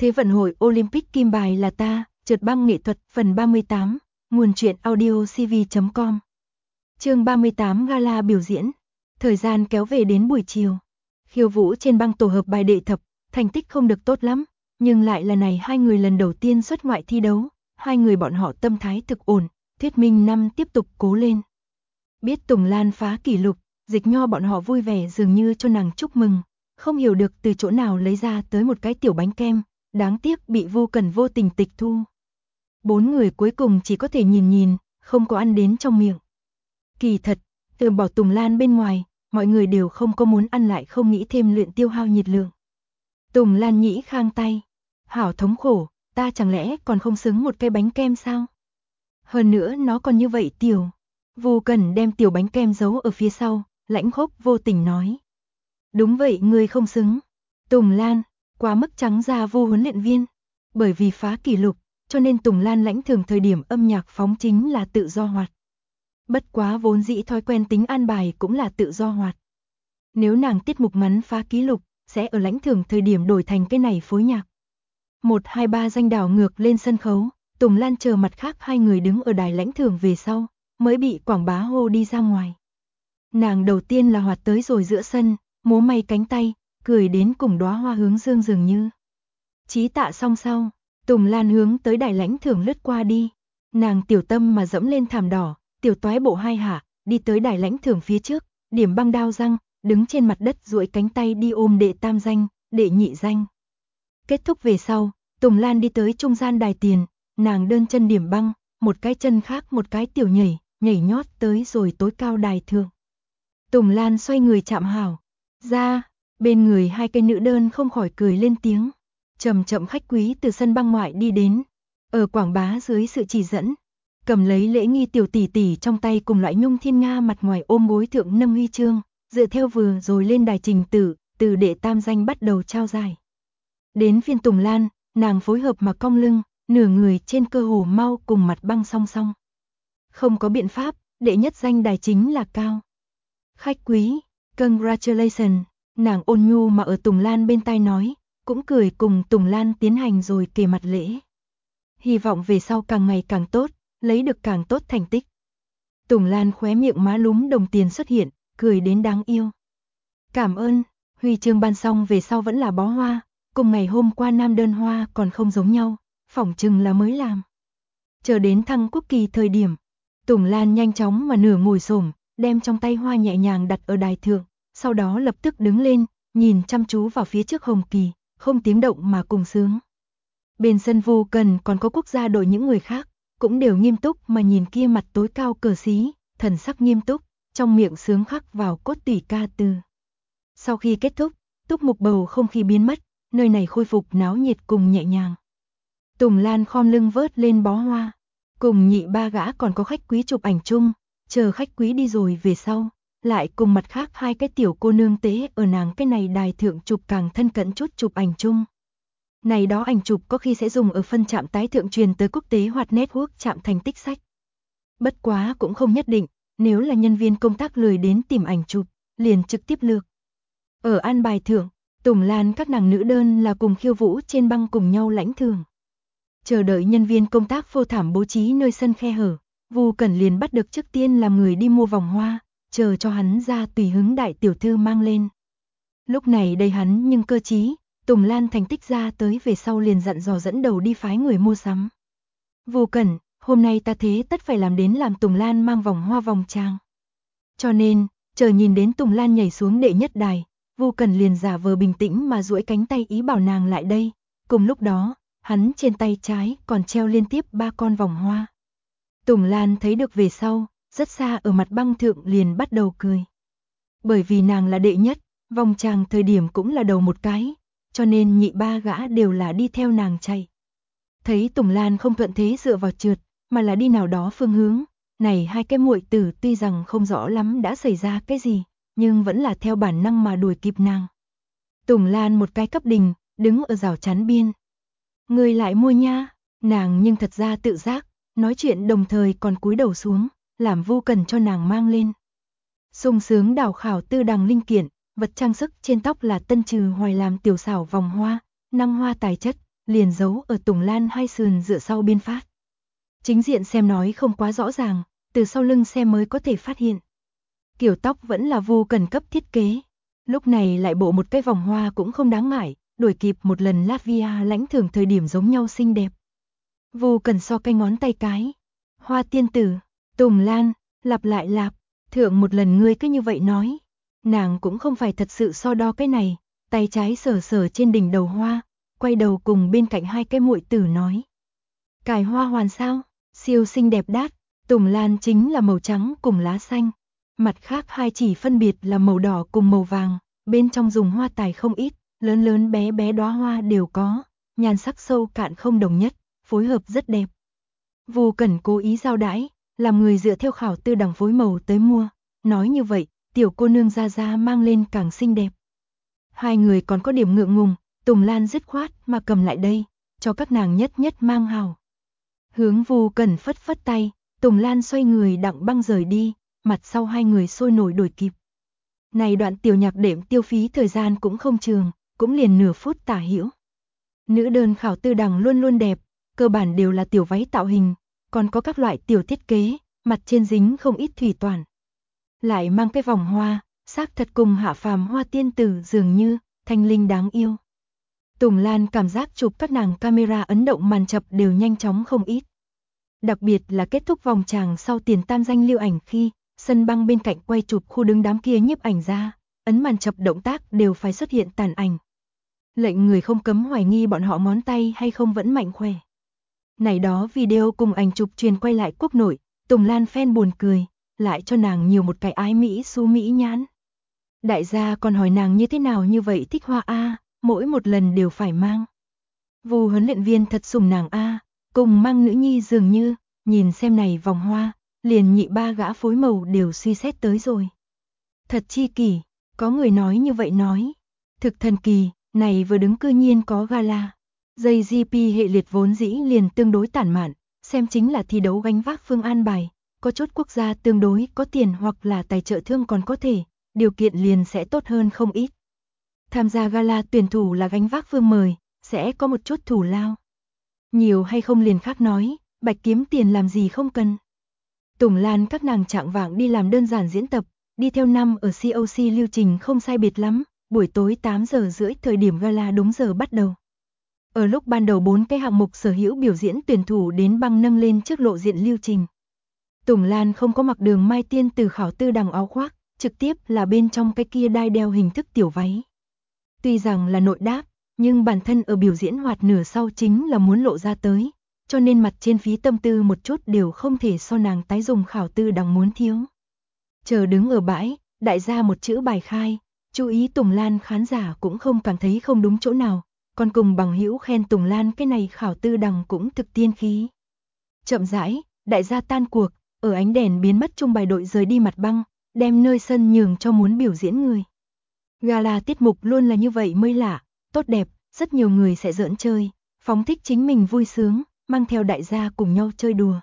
Thế vận hội Olympic kim bài là ta, trượt băng nghệ thuật phần 38, nguồn truyện audio cv.com. Chương 38 gala biểu diễn. Thời gian kéo về đến buổi chiều. Khiêu vũ trên băng tổ hợp bài đệ thập, thành tích không được tốt lắm, nhưng lại là này hai người lần đầu tiên xuất ngoại thi đấu, hai người bọn họ tâm thái thực ổn, thuyết minh năm tiếp tục cố lên. Biết Tùng Lan phá kỷ lục, Dịch Nho bọn họ vui vẻ dường như cho nàng chúc mừng, không hiểu được từ chỗ nào lấy ra tới một cái tiểu bánh kem, đáng tiếc bị Vu Cẩn vô tình tịch thu. Bốn người cuối cùng chỉ có thể nhìn nhìn, không có ăn đến trong miệng. Kỳ thật, từ bỏ Tùng Lan bên ngoài, mọi người đều không có muốn ăn lại không nghĩ thêm luyện tiêu hao nhiệt lượng. Tùng Lan nhĩ khang tay, hảo thống khổ, ta chẳng lẽ còn không xứng một cái bánh kem sao? Hơn nữa nó còn như vậy tiểu. Vu Cẩn đem tiểu bánh kem giấu ở phía sau, lãnh khốc vô tình nói. Đúng vậy, ngươi không xứng. Tùng Lan, quá mức trắng ra Vu huấn luyện viên. Bởi vì phá kỷ lục, cho nên Tùng Lan lãnh thường thời điểm âm nhạc phóng chính là tự do hoạt. Bất quá vốn dĩ thói quen tính an bài cũng là tự do hoạt. Nếu nàng tiết mục ngắn phá kỷ lục, sẽ ở lãnh thường thời điểm đổi thành cái này phối nhạc. 1, 2, 3 danh đảo ngược lên sân khấu, Tùng Lan chờ mặt khác hai người đứng ở đài lãnh thường về sau, mới bị quảng bá hô đi ra ngoài. Nàng đầu tiên là hoạt tới rồi giữa sân, múa may cánh tay, cười đến cùng đóa hoa hướng dương dường như. Chí tạ xong sau, Tùng Lan hướng tới đài lãnh thường lướt qua đi. Nàng tiểu tâm mà dẫm lên thảm đỏ, tiểu toái bộ hai hạ, đi tới đài lãnh thường phía trước, điểm băng đao răng, đứng trên mặt đất duỗi cánh tay đi ôm đệ tam danh, đệ nhị danh. Kết thúc về sau, Tùng Lan đi tới trung gian đài tiền, nàng đơn chân điểm băng, một cái chân khác một cái tiểu nhảy, nhảy nhót tới rồi tối cao đài thượng. Tùng Lan xoay người chạm hảo, ra, bên người hai cây nữ đơn không khỏi cười lên tiếng. Chậm chậm khách quý từ sân băng ngoại đi đến, ở quảng bá dưới sự chỉ dẫn, cầm lấy lễ nghi tiểu tỷ tỷ trong tay cùng loại nhung thiên nga mặt ngoài ôm gối thượng nâng huy chương, dựa theo vừa rồi lên đài trình tự, từ đệ tam danh bắt đầu trao giải. Đến phiên Tùng Lan, nàng phối hợp mà cong lưng, nửa người trên cơ hồ mau cùng mặt băng song song. Không có biện pháp, đệ nhất danh đài chính là cao. Khách quý, congratulations, nàng ôn nhu mà ở Tùng Lan bên tai nói, cũng cười cùng Tùng Lan tiến hành rồi kề mặt lễ. Hy vọng về sau càng ngày càng tốt, lấy được càng tốt thành tích. Tùng Lan khóe miệng má lúm đồng tiền xuất hiện, cười đến đáng yêu. Cảm ơn, huy chương ban xong về sau vẫn là bó hoa, cùng ngày hôm qua nam đơn hoa còn không giống nhau, phỏng chừng là mới làm. Chờ đến thăng quốc kỳ thời điểm, Tùng Lan nhanh chóng mà nửa ngồi xổm, đem trong tay hoa nhẹ nhàng đặt ở đài thượng, sau đó lập tức đứng lên, nhìn chăm chú vào phía trước hồng kỳ, không tiếng động mà cùng sướng. Bên sân Vu Cẩn còn có quốc gia đội những người khác, cũng đều nghiêm túc mà nhìn kia mặt tối cao cờ xí, thần sắc nghiêm túc, trong miệng sướng khắc vào cốt tủy ca từ. Sau khi kết thúc, túc mục bầu không khí biến mất, nơi này khôi phục náo nhiệt cùng nhẹ nhàng. Tùng Lan khom lưng vớt lên bó hoa, cùng nhị ba gã còn có khách quý chụp ảnh chung, chờ khách quý đi rồi về sau, lại cùng mặt khác hai cái tiểu cô nương tế ở nàng cái này đài thượng chụp càng thân cận chút chụp ảnh chung. Này đó ảnh chụp có khi sẽ dùng ở phân trạm tái thượng truyền tới quốc tế hoặc network trạm thành tích sách. Bất quá cũng không nhất định, nếu là nhân viên công tác lười đến tìm ảnh chụp, liền trực tiếp lược. Ở an bài thượng, Tùng Lan các nàng nữ đơn là cùng khiêu vũ trên băng cùng nhau lãnh thưởng. Chờ đợi nhân viên công tác phô thảm bố trí nơi sân khe hở, Vu Cẩn liền bắt được trước tiên làm người đi mua vòng hoa, chờ cho hắn ra tùy hứng đại tiểu thư mang lên. Lúc này đây hắn nhưng cơ trí, Tùng Lan thành tích ra tới về sau liền dặn dò dẫn đầu đi phái người mua sắm. Vu Cẩn, hôm nay ta thế tất phải làm đến làm Tùng Lan mang vòng hoa vòng trang. Cho nên, chờ nhìn đến Tùng Lan nhảy xuống đệ nhất đài, Vu Cẩn liền giả vờ bình tĩnh mà duỗi cánh tay ý bảo nàng lại đây. Cùng lúc đó, hắn trên tay trái còn treo liên tiếp 3 con vòng hoa. Tùng Lan thấy được về sau, rất xa ở mặt băng thượng liền bắt đầu cười. Bởi vì nàng là đệ nhất, vòng tràng thời điểm cũng là đầu một cái, cho nên nhị ba gã đều là đi theo nàng chạy. Thấy Tùng Lan không thuận thế dựa vào trượt, mà là đi nào đó phương hướng, này hai cái muội tử tuy rằng không rõ lắm đã xảy ra cái gì, nhưng vẫn là theo bản năng mà đuổi kịp nàng. Tùng Lan một cái cấp đình, đứng ở rào chắn biên. Người lại mua nha, nàng nhưng thật ra tự giác, nói chuyện đồng thời còn cúi đầu xuống, làm Vu Cẩn cho nàng mang lên. Sung sướng đào khảo tư đằng linh kiện, vật trang sức trên tóc là Tân Trừ Hoài làm tiểu xảo vòng hoa, năng hoa tài chất, liền giấu ở Tùng Lan hai sườn dựa sau biên phát. Chính diện xem nói không quá rõ ràng, từ sau lưng xem mới có thể phát hiện. Kiểu tóc vẫn là Vu Cần cấp thiết kế. Lúc này lại bộ một cái vòng hoa cũng không đáng ngại, đuổi kịp một lần Latvia lãnh thưởng thời điểm giống nhau xinh đẹp. Vu Cần so cái ngón tay cái. Hoa tiên tử, Tùng Lan, lặp lại lặp, thượng một lần ngươi cứ như vậy nói. Nàng cũng không phải thật sự so đo cái này, tay trái sờ sờ trên đỉnh đầu hoa, quay đầu cùng bên cạnh hai cái muội tử nói. Cài hoa hoàn sao, siêu xinh đẹp đát, Tùng Lan chính là màu trắng cùng lá xanh. Mặt khác hai chỉ phân biệt là màu đỏ cùng màu vàng, bên trong dùng hoa tài không ít, lớn lớn bé bé đóa hoa đều có, nhan sắc sâu cạn không đồng nhất, phối hợp rất đẹp. Vu Cẩn cố ý giao đãi, làm người dựa theo khảo tư đẳng phối màu tới mua, nói như vậy, tiểu cô nương ra ra mang lên càng xinh đẹp. Hai người còn có điểm ngượng ngùng, Tùng Lan dứt khoát mà cầm lại đây, cho các nàng nhất nhất mang hào. Hướng Vu Cẩn phất phất tay, Tùng Lan xoay người đặng băng rời đi, mặt sau hai người sôi nổi đuổi kịp. Này đoạn tiểu nhạc đệm tiêu phí thời gian cũng không trường, cũng liền nửa phút tả hữu. Nữ đơn khảo tư đẳng luôn luôn đẹp, cơ bản đều là tiểu váy tạo hình, còn có các loại tiểu thiết kế, mặt trên dính không ít thủy toàn. Lại mang cái vòng hoa, xác thật cùng hạ phàm hoa tiên tử dường như, thanh linh đáng yêu. Tùng Lan cảm giác chụp các nàng camera ấn động màn chập đều nhanh chóng không ít. Đặc biệt là kết thúc vòng tràng sau tiền tam danh lưu ảnh khi, sân băng bên cạnh quay chụp khu đứng đám kia nhiếp ảnh ra, ấn màn chập động tác đều phải xuất hiện tàn ảnh. Lệnh người không cấm hoài nghi bọn họ ngón tay hay không vẫn mạnh khỏe. Này đó video cùng ảnh chụp truyền quay lại quốc nội, Tùng Lan fan buồn cười, lại cho nàng nhiều một cái ái mỹ xú mỹ nhãn. Đại gia còn hỏi nàng như thế nào như vậy thích hoa a, mỗi một lần đều phải mang. Vu huấn luyện viên thật sủng nàng a, cùng mang nữ nhi dường như, nhìn xem này vòng hoa, liền nhị ba gã phối màu đều suy xét tới rồi. Thật chi kỷ, có người nói như vậy nói. Thực thần kỳ, này vừa đứng cư nhiên có gala. JGP hệ liệt vốn dĩ liền tương đối tản mạn, xem chính là thi đấu gánh vác phương an bài, có chút quốc gia tương đối có tiền hoặc là tài trợ thương còn có thể, điều kiện liền sẽ tốt hơn không ít. Tham gia gala tuyển thủ là gánh vác phương mời, sẽ có một chút thủ lao. Nhiều hay không liền khác nói, bạch kiếm tiền làm gì không cần. Tùng Lan các nàng trạng vạng đi làm đơn giản diễn tập, đi theo năm ở COC lưu trình không sai biệt lắm, buổi tối 8 giờ rưỡi thời điểm gala đúng giờ bắt đầu. Ở lúc ban đầu 4 cái hạng mục sở hữu biểu diễn tuyển thủ đến băng nâng lên trước lộ diện lưu trình. Tùng Lan không có mặc Đường Mai Tiên từ khảo tư đằng áo khoác, trực tiếp là bên trong cái kia đai đeo hình thức tiểu váy. Tuy rằng là nội đáp, nhưng bản thân ở biểu diễn hoạt nửa sau chính là muốn lộ ra tới, cho nên mặt trên phí tâm tư một chút đều không thể so nàng tái dùng khảo tư đằng muốn thiếu. Chờ đứng ở bãi, đại gia một chữ bài khai, chú ý Tùng Lan khán giả cũng không cảm thấy không đúng chỗ nào, còn cùng bằng hữu khen Tùng Lan cái này khảo tư đằng cũng thực tiên khí. Chậm rãi, đại gia tan cuộc, ở ánh đèn biến mất chung bài đội rời đi mặt băng, đem nơi sân nhường cho muốn biểu diễn người. Gala tiết mục luôn là như vậy mới lạ, tốt đẹp, rất nhiều người sẽ giỡn chơi, phóng thích chính mình vui sướng, mang theo đại gia cùng nhau chơi đùa.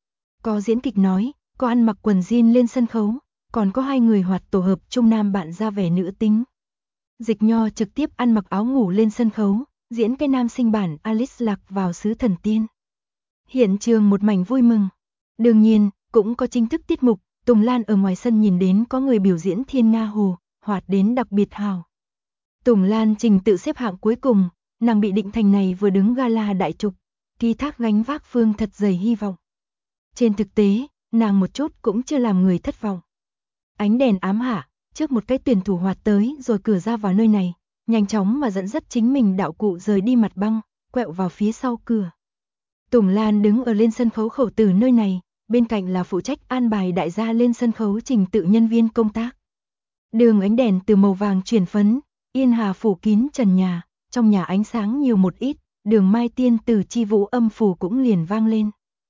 Có diễn kịch nói, có ăn mặc quần jean lên sân khấu, còn có hai người hoạt tổ hợp trung nam bạn ra vẻ nữ tính. Dịch Nho trực tiếp ăn mặc áo ngủ lên sân khấu, diễn cái nam sinh bản Alice lạc vào xứ thần tiên. Hiện trường một mảnh vui mừng. Đương nhiên, cũng có chính thức tiết mục, Tùng Lan ở ngoài sân nhìn đến có người biểu diễn Thiên Nga Hồ, hoạt đến đặc biệt hào. Tùng Lan trình tự xếp hạng cuối cùng, nàng bị định thành này vừa đứng gala đại trục, ký thác gánh vác phương thật dày hy vọng. Trên thực tế, nàng một chút cũng chưa làm người thất vọng. Ánh đèn ám hạ, trước một cái tuyển thủ hoạt tới rồi cửa ra vào nơi này, nhanh chóng mà dẫn dắt chính mình đạo cụ rời đi mặt băng, quẹo vào phía sau cửa. Tùng Lan đứng ở lên sân khấu khẩu từ nơi này, bên cạnh là phụ trách an bài đại gia lên sân khấu trình tự nhân viên công tác. Đường ánh đèn từ màu vàng chuyển phấn, yên hà phủ kín trần nhà, trong nhà ánh sáng nhiều một ít, Đường Mai Tiên từ chi vũ âm phủ cũng liền vang lên.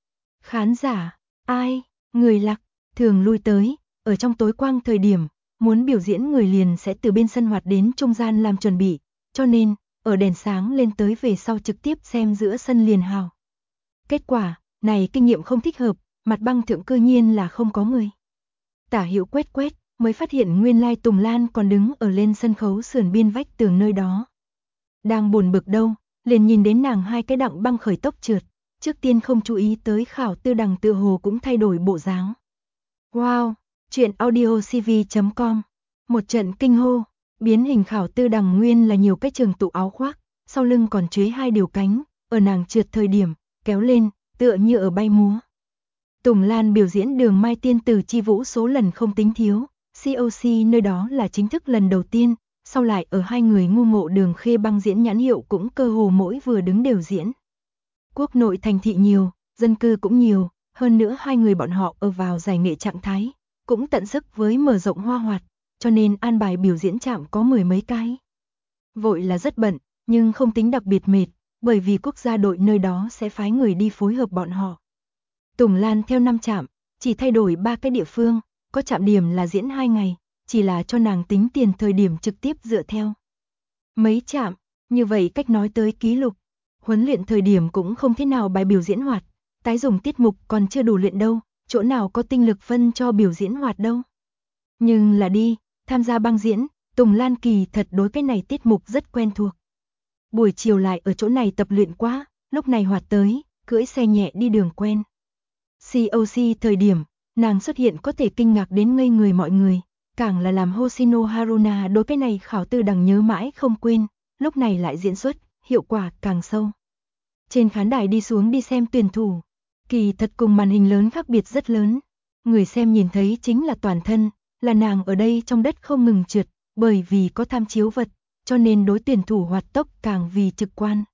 Khán giả, ai, người lạc, thường lui tới, ở trong tối quang thời điểm, muốn biểu diễn người liền sẽ từ bên sân hoạt đến trung gian làm chuẩn bị, cho nên, ở đèn sáng lên tới về sau trực tiếp xem giữa sân liền hào. Kết quả, này kinh nghiệm không thích hợp, mặt băng thượng cư nhiên là không có người. Tả hữu quét quét, mới phát hiện nguyên lai Tùng Lan còn đứng ở lên sân khấu sườn biên vách tường nơi đó. Đang buồn bực đâu, liền nhìn đến nàng hai cái đặng băng khởi tốc trượt, trước tiên không chú ý tới Khảo Tư Đằng tựa hồ cũng thay đổi bộ dáng. Wow, truyện audio cv.com. Một trận kinh hô, biến hình Khảo Tư Đằng nguyên là nhiều cái trường tụ áo khoác, sau lưng còn chuế hai điều cánh, ở nàng trượt thời điểm, kéo lên, tựa như ở bay múa. Tùng Lan biểu diễn Đường Mai Tiên Tử Chi Vũ số lần không tính thiếu, COC nơi đó là chính thức lần đầu tiên, sau lại ở hai người ngu ngộ Đường Khê Băng diễn nhãn hiệu cũng cơ hồ mỗi vừa đứng đều diễn. Quốc nội thành thị nhiều, dân cư cũng nhiều, hơn nữa hai người bọn họ ở vào giải nghệ trạng thái, cũng tận sức với mở rộng hoa hoạt, cho nên an bài biểu diễn trạm có 10 mấy cái. Vội là rất bận, nhưng không tính đặc biệt mệt, bởi vì quốc gia đội nơi đó sẽ phái người đi phối hợp bọn họ. Tùng Lan theo 5 trạm, chỉ thay đổi 3 cái địa phương, có trạm điểm là diễn 2 ngày, chỉ là cho nàng tính tiền thời điểm trực tiếp dựa theo. Mấy trạm, như vậy cách nói tới ký lục, huấn luyện thời điểm cũng không thế nào bài biểu diễn hoạt, tái dùng tiết mục còn chưa đủ luyện đâu, chỗ nào có tinh lực phân cho biểu diễn hoạt đâu. Nhưng là đi, tham gia băng diễn, Tùng Lan kỳ thật đối cái này tiết mục rất quen thuộc. Buổi chiều lại ở chỗ này tập luyện quá, lúc này hoạt tới, cưỡi xe nhẹ đi đường quen. COC thời điểm, nàng xuất hiện có thể kinh ngạc đến ngây người mọi người, càng là làm Hoshino Haruna đối cái này Khảo Tư Đằng nhớ mãi không quên, lúc này lại diễn xuất, hiệu quả càng sâu. Trên khán đài đi xuống đi xem tuyển thủ, kỳ thật cùng màn hình lớn khác biệt rất lớn. Người xem nhìn thấy chính là toàn thân, là nàng ở đây trong đất không ngừng trượt, bởi vì có tham chiếu vật, cho nên đối tuyển thủ hoạt tốc càng vì trực quan.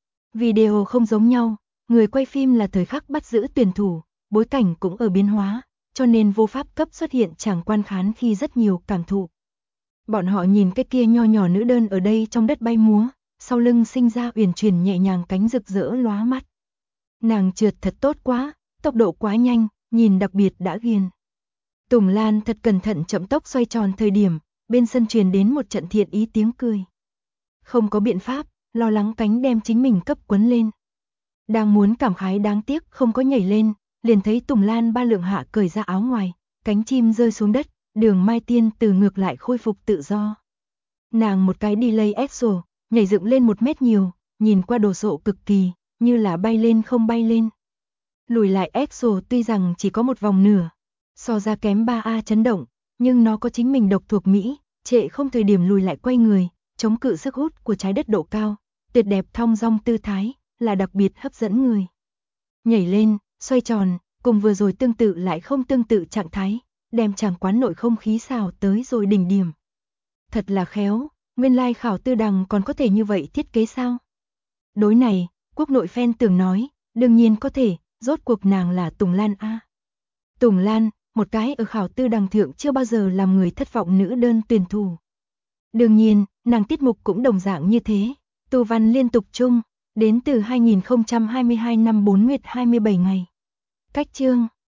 Video không giống nhau, người quay phim là thời khắc bắt giữ tuyển thủ, bối cảnh cũng ở biến hóa, cho nên vô pháp cấp xuất hiện chẳng quan khán khi rất nhiều cảm thụ. Bọn họ nhìn cái kia nho nhỏ nữ đơn ở đây trong đất bay múa, sau lưng sinh ra uyển chuyển nhẹ nhàng cánh rực rỡ lóa mắt. Nàng trượt thật tốt quá, tốc độ quá nhanh, nhìn đặc biệt đã ghiền. Tùng Lan thật cẩn thận chậm tốc xoay tròn thời điểm, bên sân truyền đến một trận thiện ý tiếng cười. Không có biện pháp, lo lắng cánh đem chính mình cấp quấn lên. Đang muốn cảm khái đáng tiếc không có nhảy lên, liền thấy Tùng Lan ba lượng hạ cởi ra áo ngoài, cánh chim rơi xuống đất, Đường Mai Tiên Tử ngược lại khôi phục tự do. Nàng một cái delay exo, nhảy dựng lên 1 mét nhiều, nhìn qua đồ sộ cực kỳ, như là bay lên không bay lên. Lùi lại exo tuy rằng chỉ có một vòng nửa, so ra kém 3A chấn động, nhưng nó có chính mình độc thuộc Mỹ, trệ không thời điểm lùi lại quay người, chống cự sức hút của trái đất độ cao, tuyệt đẹp thong dong tư thái, là đặc biệt hấp dẫn người. Nhảy lên, xoay tròn, cùng vừa rồi tương tự lại không tương tự trạng thái, đem chàng quán nội không khí xào tới rồi đỉnh điểm. Thật là khéo, nguyên lai Khảo Tư Đằng còn có thể như vậy thiết kế sao? Đối này, quốc nội fan tưởng nói, đương nhiên có thể, rốt cuộc nàng là Tùng Lan A. Tùng Lan, một cái ở Khảo Tư Đằng thượng chưa bao giờ làm người thất vọng nữ đơn tuyển thủ. Đương nhiên, nàng tiết mục cũng đồng dạng như thế, tu văn liên tục chung, đến từ 2022 năm 4 nguyệt 27 ngày. Cách chương